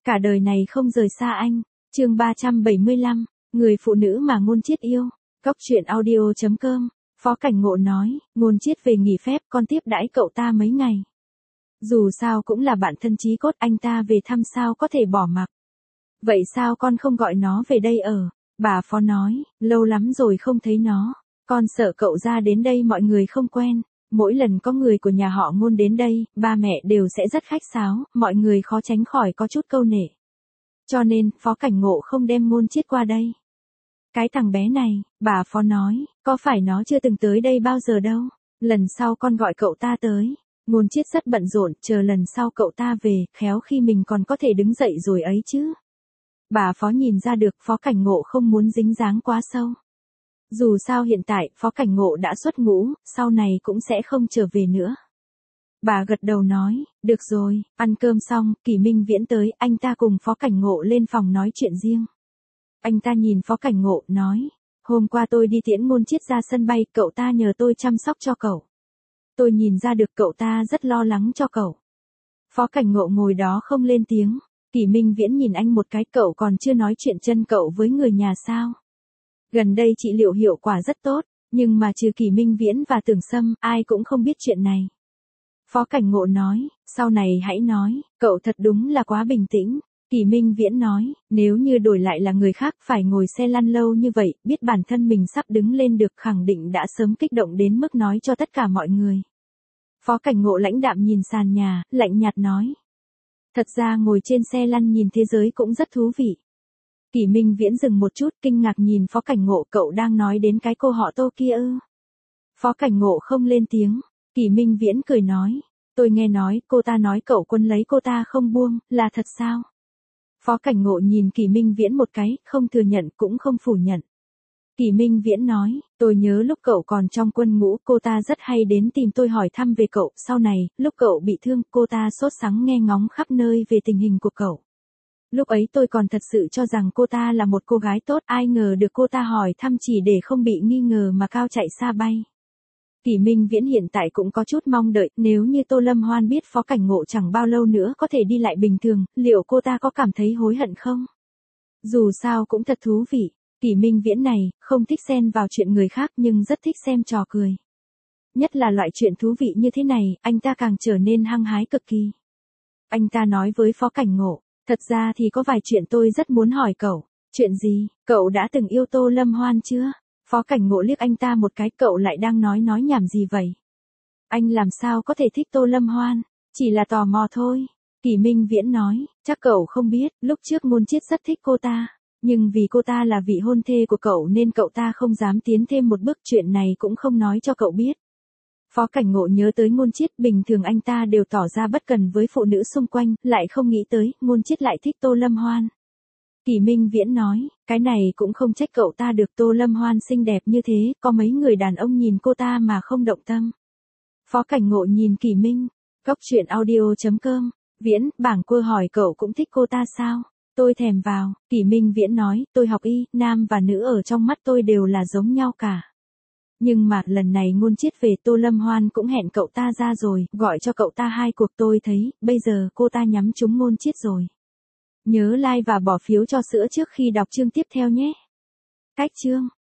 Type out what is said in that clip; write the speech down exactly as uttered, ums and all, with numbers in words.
Cả đời này không rời xa anh. Chương ba trăm bảy mươi lăm, người phụ nữ mà Ngôn Chiết yêu. Cóc truyện audio chấm com. Phó Cảnh Ngộ nói, Ngôn Chiết về nghỉ phép, con tiếp đãi cậu ta mấy ngày. Dù sao cũng là bạn thân chí cốt, anh ta về thăm sao có thể bỏ mặc. Vậy sao con không gọi nó về đây ở? Bà Phó nói, lâu lắm rồi không thấy nó. Con sợ cậu ra đến đây mọi người không quen. Mỗi lần có người của nhà họ Ngôn đến đây, ba mẹ đều sẽ rất khách sáo, mọi người khó tránh khỏi có chút câu nể. Cho nên, Phó Cảnh Ngộ không đem Ngôn Chiết qua đây. Cái thằng bé này, bà Phó nói, có phải nó chưa từng tới đây bao giờ đâu. Lần sau con gọi cậu ta tới. Ngôn Chiết rất bận rộn, chờ lần sau cậu ta về, khéo khi mình còn có thể đứng dậy rồi ấy chứ. Bà Phó nhìn ra được Phó Cảnh Ngộ không muốn dính dáng quá sâu. Dù sao hiện tại, Phó Cảnh Ngộ đã xuất ngũ, sau này cũng sẽ không trở về nữa. Bà gật đầu nói, được rồi, ăn cơm xong, Kỷ Minh Viễn tới, anh ta cùng Phó Cảnh Ngộ lên phòng nói chuyện riêng. Anh ta nhìn Phó Cảnh Ngộ, nói, hôm qua tôi đi tiễn Ngôn Chiết ra sân bay, cậu ta nhờ tôi chăm sóc cho cậu. Tôi nhìn ra được cậu ta rất lo lắng cho cậu. Phó Cảnh Ngộ ngồi đó không lên tiếng. Kỷ Minh Viễn nhìn anh một cái, cậu còn chưa nói chuyện chân cậu với người nhà sao? Gần đây trị liệu hiệu quả rất tốt, nhưng mà trừ Kỷ Minh Viễn và Tưởng Sâm, ai cũng không biết chuyện này. Phó Cảnh Ngộ nói, sau này hãy nói, cậu thật đúng là quá bình tĩnh. Kỷ Minh Viễn nói, nếu như đổi lại là người khác phải ngồi xe lăn lâu như vậy, biết bản thân mình sắp đứng lên được, khẳng định đã sớm kích động đến mức nói cho tất cả mọi người. Phó Cảnh Ngộ lãnh đạm nhìn sàn nhà, lạnh nhạt nói. Thật ra ngồi trên xe lăn nhìn thế giới cũng rất thú vị. Kỷ Minh Viễn dừng một chút, kinh ngạc nhìn Phó Cảnh Ngộ, cậu đang nói đến cái cô họ Tô kia ư? Phó Cảnh Ngộ không lên tiếng. Kỷ Minh Viễn cười nói, tôi nghe nói, cô ta nói cậu Quân lấy cô ta không buông, là thật sao? Phó Cảnh Ngộ nhìn Kỷ Minh Viễn một cái, không thừa nhận cũng không phủ nhận. Kỷ Minh Viễn nói, tôi nhớ lúc cậu còn trong quân ngũ, cô ta rất hay đến tìm tôi hỏi thăm về cậu, sau này, lúc cậu bị thương, cô ta sốt sắng nghe ngóng khắp nơi về tình hình của cậu. Lúc ấy tôi còn thật sự cho rằng cô ta là một cô gái tốt, ai ngờ được cô ta hỏi thăm chỉ để không bị nghi ngờ mà cao chạy xa bay. Kỷ Minh Viễn hiện tại cũng có chút mong đợi, nếu như Tô Lâm Hoan biết Phó Cảnh Ngộ chẳng bao lâu nữa có thể đi lại bình thường, liệu cô ta có cảm thấy hối hận không? Dù sao cũng thật thú vị. Kỷ Minh Viễn này, không thích xen vào chuyện người khác nhưng rất thích xem trò cười. Nhất là loại chuyện thú vị như thế này, anh ta càng trở nên hăng hái cực kỳ. Anh ta nói với Phó Cảnh Ngộ, thật ra thì có vài chuyện tôi rất muốn hỏi cậu. Chuyện gì? Cậu đã từng yêu Tô Lâm Hoan chưa? Phó Cảnh Ngộ liếc anh ta một cái, cậu lại đang nói nói nhảm gì vậy? Anh làm sao có thể thích Tô Lâm Hoan? Chỉ là tò mò thôi. Kỷ Minh Viễn nói, chắc cậu không biết, lúc trước Ngôn Chiết rất thích cô ta. Nhưng vì cô ta là vị hôn thê của cậu nên cậu ta không dám tiến thêm một bước, chuyện này cũng không nói cho cậu biết. Phó Cảnh Ngộ nhớ tới Ngôn Chiết, bình thường anh ta đều tỏ ra bất cần với phụ nữ xung quanh, lại không nghĩ tới, Ngôn Chiết lại thích Tô Lâm Hoan. Kỷ Minh Viễn nói, cái này cũng không trách cậu ta được, Tô Lâm Hoan xinh đẹp như thế, có mấy người đàn ông nhìn cô ta mà không động tâm. Phó Cảnh Ngộ nhìn Kỷ Minh, cóc truyện audio chấm com, Viễn, bảng quơ hỏi cậu cũng thích cô ta sao? Tôi thèm vào. Kỷ Minh Viễn nói, tôi học y, nam và nữ ở trong mắt tôi đều là giống nhau cả. Nhưng mà, lần này Ngôn Chiết về, Tô Lâm Hoan cũng hẹn cậu ta ra rồi, gọi cho cậu ta hai cuộc, tôi thấy, bây giờ cô ta nhắm trúng Ngôn Chiết rồi. Nhớ like và bỏ phiếu cho sữa trước khi đọc chương tiếp theo nhé. Cách chương.